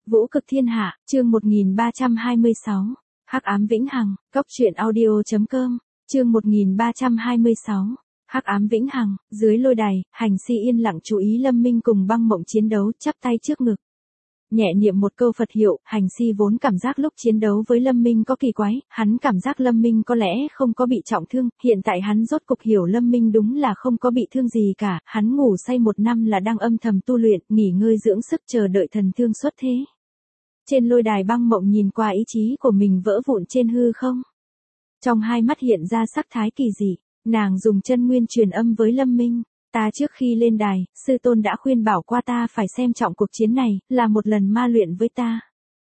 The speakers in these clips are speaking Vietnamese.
Vũ cực thiên hạ, chương 1326. Hắc ám vĩnh hằng, Cốc truyện audio.com, chương 1326. Hắc ám vĩnh hằng, dưới lôi đài, Hành Si yên lặng chú ý Lâm Minh cùng Băng Mộng chiến đấu, chắp tay trước ngực. Nhẹ niệm một câu Phật hiệu, Hành Si vốn cảm giác lúc chiến đấu với Lâm Minh có kỳ quái, hắn cảm giác Lâm Minh có lẽ không có bị trọng thương, hiện tại hắn rốt cục hiểu Lâm Minh đúng là không có bị thương gì cả, hắn ngủ say 1 năm là đang âm thầm tu luyện, nghỉ ngơi dưỡng sức chờ đợi thần thương xuất thế. Trên lôi đài Băng Mộng nhìn qua ý chí của mình vỡ vụn trên hư không. Trong hai mắt hiện ra sắc thái kỳ dị, nàng dùng chân nguyên truyền âm với Lâm Minh. Ta trước khi lên đài, sư tôn đã khuyên bảo qua ta phải xem trọng cuộc chiến này, là một lần ma luyện với ta.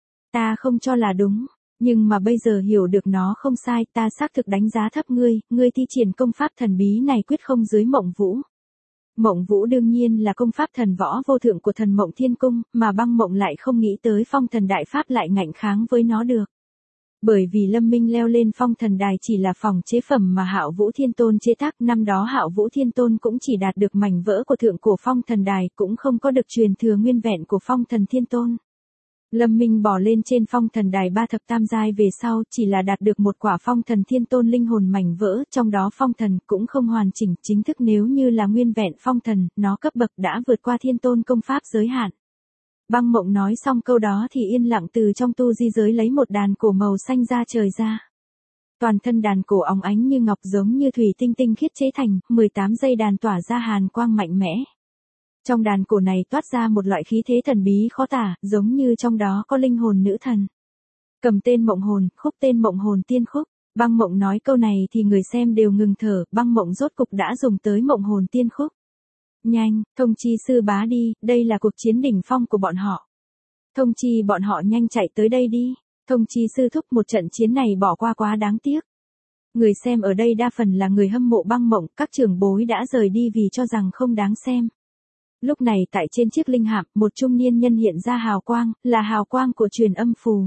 Ta không cho là đúng, nhưng mà bây giờ hiểu được nó không sai, ta xác thực đánh giá thấp ngươi, ngươi thi triển công pháp thần bí này quyết không dưới Mộng Vũ. Mộng Vũ đương nhiên là công pháp thần võ vô thượng của thần Mộng Thiên Cung, mà Băng Mộng lại không nghĩ tới phong thần đại pháp lại ngạnh kháng với nó được. Bởi vì Lâm Minh leo lên phong thần đài chỉ là phòng chế phẩm mà Hạo Vũ Thiên Tôn chế tác, năm đó Hạo Vũ Thiên Tôn cũng chỉ đạt được mảnh vỡ của thượng cổ phong thần đài, cũng không có được truyền thừa nguyên vẹn của phong thần Thiên Tôn. Lâm Minh bỏ lên trên phong thần đài 3 thập tam giai về sau, chỉ là đạt được một quả phong thần Thiên Tôn linh hồn mảnh vỡ, trong đó phong thần cũng không hoàn chỉnh, chính thức nếu như là nguyên vẹn phong thần, nó cấp bậc đã vượt qua Thiên Tôn công pháp giới hạn. Băng Mộng nói xong câu đó thì yên lặng từ trong tu di giới lấy một đàn cổ màu xanh ra trời ra. Toàn thân đàn cổ óng ánh như ngọc giống như thủy tinh tinh khiết chế thành, 18 dây đàn tỏa ra hàn quang mạnh mẽ. Trong đàn cổ này toát ra một loại khí thế thần bí khó tả, giống như trong đó có linh hồn nữ thần. Cầm tên Mộng Hồn, khúc tên Mộng Hồn Tiên Khúc. Băng Mộng nói câu này thì người xem đều ngừng thở, Băng Mộng rốt cục đã dùng tới Mộng Hồn Tiên Khúc. Nhanh, thông chi sư bá đi, đây là cuộc chiến đỉnh phong của bọn họ. Thông chi bọn họ nhanh chạy tới đây đi. Thông chi sư thúc, một trận chiến này bỏ qua quá đáng tiếc. Người xem ở đây đa phần là người hâm mộ Băng Mộng, các trưởng bối đã rời đi vì cho rằng không đáng xem. Lúc này tại trên chiếc linh hạm, một trung niên nhân hiện ra hào quang, là hào quang của truyền âm phù.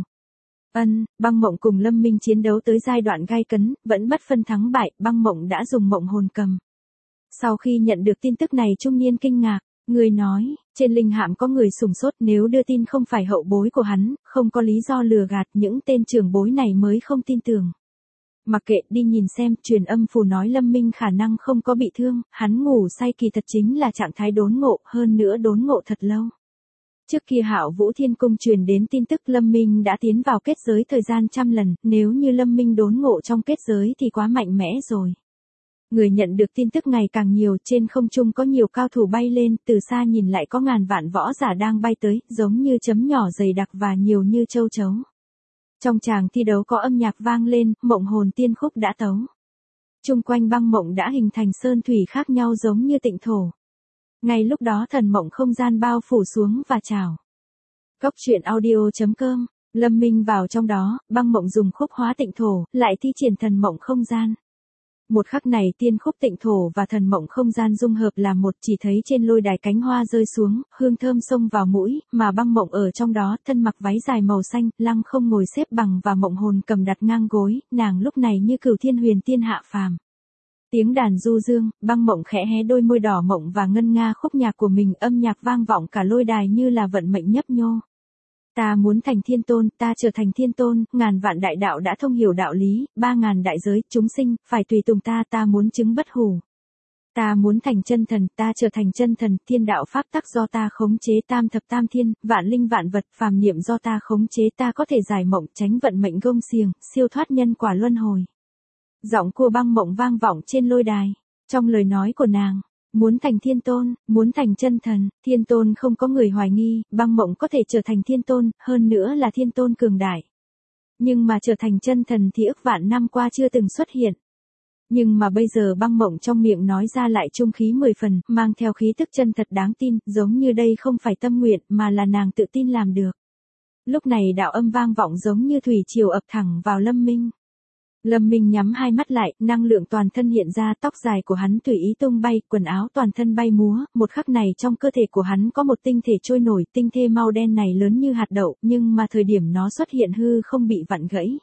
Băng Mộng cùng Lâm Minh chiến đấu tới giai đoạn gay cấn, vẫn bất phân thắng bại, Băng Mộng đã dùng Mộng Hồn cầm. Sau khi nhận được tin tức này trung niên kinh ngạc, người nói, trên linh hạm có người sủng sốt, nếu đưa tin không phải hậu bối của hắn, không có lý do lừa gạt, những tên trưởng bối này mới không tin tưởng. Mặc kệ, đi nhìn xem, truyền âm phù nói Lâm Minh khả năng không có bị thương, hắn ngủ say kỳ thật chính là trạng thái đốn ngộ, hơn nữa đốn ngộ thật lâu. Trước kia Hạo Vũ Thiên Cung truyền đến tin tức Lâm Minh đã tiến vào kết giới thời gian 100 lần, nếu như Lâm Minh đốn ngộ trong kết giới thì quá mạnh mẽ rồi. Người nhận được tin tức ngày càng nhiều, trên không trung có nhiều cao thủ bay lên, từ xa nhìn lại có ngàn vạn võ giả đang bay tới, giống như chấm nhỏ dày đặc và nhiều như châu chấu. Trong tràng thi đấu có âm nhạc vang lên, Mộng Hồn Tiên Khúc đã tấu. Chung quanh Băng Mộng đã hình thành sơn thủy khác nhau giống như tịnh thổ. Ngay lúc đó thần mộng không gian bao phủ xuống và chào. Cốc truyện audio.com, Lâm Minh vào trong đó, Băng Mộng dùng khúc hóa tịnh thổ, lại thi triển thần mộng không gian. Một khắc này tiên khúc tịnh thổ và thần mộng không gian dung hợp là một, chỉ thấy trên lôi đài cánh hoa rơi xuống, hương thơm xông vào mũi, mà Băng Mộng ở trong đó, thân mặc váy dài màu xanh, lăng không ngồi xếp bằng và Mộng Hồn cầm đặt ngang gối, nàng lúc này như cửu thiên huyền tiên hạ phàm. Tiếng đàn du dương, Băng Mộng khẽ hé đôi môi đỏ mộng và ngân nga khúc nhạc của mình, âm nhạc vang vọng cả lôi đài như là vận mệnh nhấp nhô. Ta muốn thành Thiên Tôn, ta trở thành Thiên Tôn, ngàn vạn đại đạo đã thông hiểu đạo lý, 3000 đại giới, chúng sinh, phải tùy tùng ta, ta muốn chứng bất hủ. Ta muốn thành chân thần, ta trở thành chân thần, thiên đạo pháp tắc do ta khống chế, tam thập tam thiên, vạn linh vạn vật, phàm niệm do ta khống chế, ta có thể giải mộng, tránh vận mệnh gông xiềng, siêu thoát nhân quả luân hồi. Giọng của Băng Mộng vang vọng trên lôi đài, trong lời nói của nàng. Muốn thành Thiên Tôn, muốn thành chân thần, Thiên Tôn không có người hoài nghi, Băng Mộng có thể trở thành Thiên Tôn, hơn nữa là Thiên Tôn cường đại. Nhưng mà trở thành chân thần thì ức vạn năm qua chưa từng xuất hiện. Nhưng mà bây giờ Băng Mộng trong miệng nói ra lại trung khí 10 phần, mang theo khí tức chân thật đáng tin, giống như đây không phải tâm nguyện mà là nàng tự tin làm được. Lúc này đạo âm vang vọng giống như thủy triều ập thẳng vào Lâm Minh. Lâm Minh nhắm hai mắt lại, năng lượng toàn thân hiện ra, tóc dài của hắn tùy ý tung bay, quần áo toàn thân bay múa, một khắc này trong cơ thể của hắn có một tinh thể trôi nổi, tinh thể màu đen này lớn như hạt đậu, nhưng mà thời điểm nó xuất hiện hư không bị vặn gãy.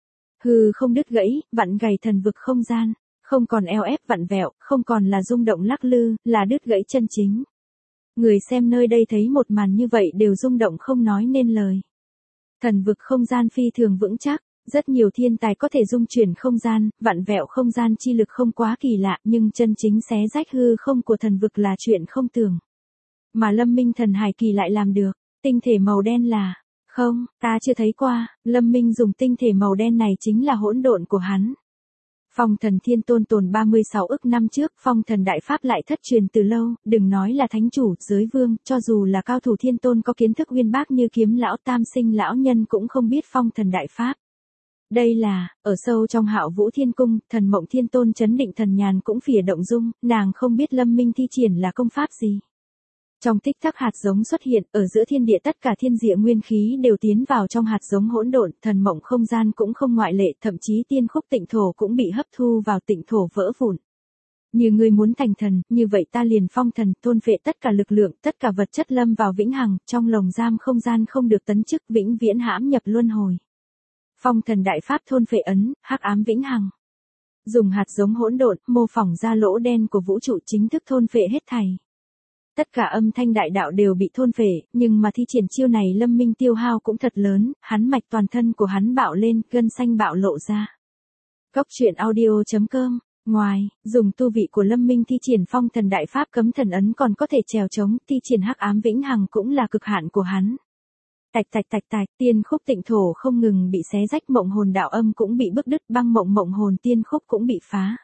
Hư không đứt gãy, vặn gãy thần vực không gian, không còn eo ép vặn vẹo, không còn là rung động lắc lư, là đứt gãy chân chính. Người xem nơi đây thấy một màn như vậy đều rung động không nói nên lời. Thần vực không gian phi thường vững chắc, rất nhiều thiên tài có thể dung chuyển không gian, vặn vẹo không gian chi lực không quá kỳ lạ, nhưng chân chính xé rách hư không của thần vực là chuyện không tưởng. Mà Lâm Minh thần hải kỳ lại làm được, tinh thể màu đen là, không, ta chưa thấy qua, Lâm Minh dùng tinh thể màu đen này chính là hỗn độn của hắn. Phong thần thiên tôn tồn 36 ức năm trước, phong thần đại pháp lại thất truyền từ lâu, đừng nói là thánh chủ, giới vương, cho dù là cao thủ thiên tôn có kiến thức uyên bác như kiếm lão tam sinh lão nhân cũng không biết phong thần đại pháp. Đây là, ở sâu trong Hạo Vũ Thiên Cung, thần mộng thiên tôn chấn định thần nhàn cũng phìa động dung, nàng không biết Lâm Minh thi triển là công pháp gì. Trong tích tắc hạt giống xuất hiện, ở giữa thiên địa tất cả thiên địa nguyên khí đều tiến vào trong hạt giống hỗn độn, thần mộng không gian cũng không ngoại lệ, thậm chí tiên khúc tịnh thổ cũng bị hấp thu vào tịnh thổ vỡ vụn. Như ngươi muốn thành thần, như vậy ta liền phong thần, thôn phệ tất cả lực lượng, tất cả vật chất lâm vào vĩnh hằng, trong lồng giam không gian không được tấn chức, vĩnh viễn hãm nhập luân hồi. Phong thần đại pháp thôn phệ ấn, hắc ám vĩnh hằng. Dùng hạt giống hỗn độn, mô phỏng ra lỗ đen của vũ trụ chính thức thôn phệ hết thảy. Tất cả âm thanh đại đạo đều bị thôn phệ, nhưng mà thi triển chiêu này Lâm Minh tiêu hao cũng thật lớn, hắn mạch toàn thân của hắn bạo lên, gân xanh bạo lộ ra. Cốc truyện audio.com. Ngoài, dùng tu vị của Lâm Minh thi triển phong thần đại pháp cấm thần ấn còn có thể trèo chống, thi triển hắc ám vĩnh hằng cũng là cực hạn của hắn. Tạch tạch tạch tạch, tiên khúc tịnh thổ không ngừng bị xé rách, mộng hồn đạo âm cũng bị bức đứt, băng mộng hồn tiên khúc cũng bị phá.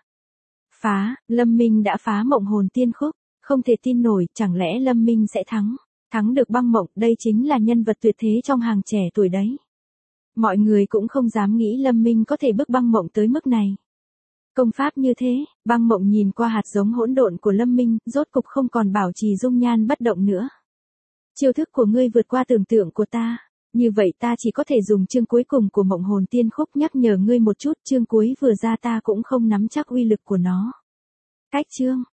Lâm Minh đã phá mộng hồn tiên khúc. Không thể tin nổi, chẳng lẽ Lâm Minh sẽ thắng được băng mộng, đây chính là nhân vật tuyệt thế trong hàng trẻ tuổi đấy. Mọi người cũng không dám nghĩ Lâm Minh có thể bức băng mộng tới mức này. Công pháp như thế, băng mộng nhìn qua hạt giống hỗn độn của Lâm Minh, rốt cục không còn bảo trì dung nhan bất động nữa. Chiêu thức của ngươi vượt qua tưởng tượng của ta, như vậy ta chỉ có thể dùng chương cuối cùng của mộng hồn tiên khúc nhắc nhở ngươi một chút, chương cuối vừa ra ta cũng không nắm chắc uy lực của nó. Cách chương